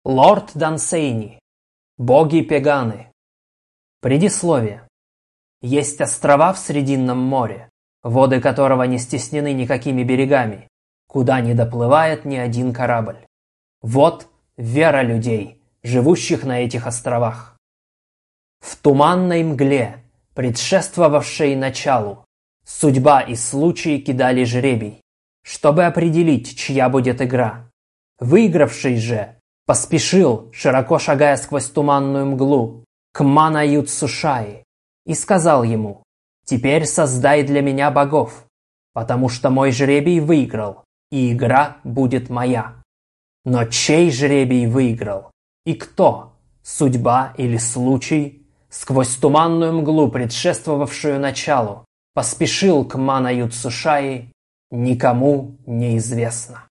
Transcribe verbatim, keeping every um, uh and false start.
Лорд Дансейни. Боги Пеганы. Предисловие. Есть острова в Срединном море, воды которого не стеснены никакими берегами, куда не доплывает ни один корабль. Вот вера людей, живущих на этих островах. В туманной мгле, предшествовавшей началу, судьба и случай кидали жребий, чтобы определить, чья будет игра. Выигравший же поспешил, широко шагая сквозь туманную мглу, к Мана-Юцушаи и сказал ему: «Теперь создай для меня богов, потому что мой жребий выиграл, и игра будет моя». Но чей жребий выиграл? И кто, судьба или случай, сквозь туманную мглу, предшествовавшую началу, поспешил к Мана-Юцушаи, никому не известно.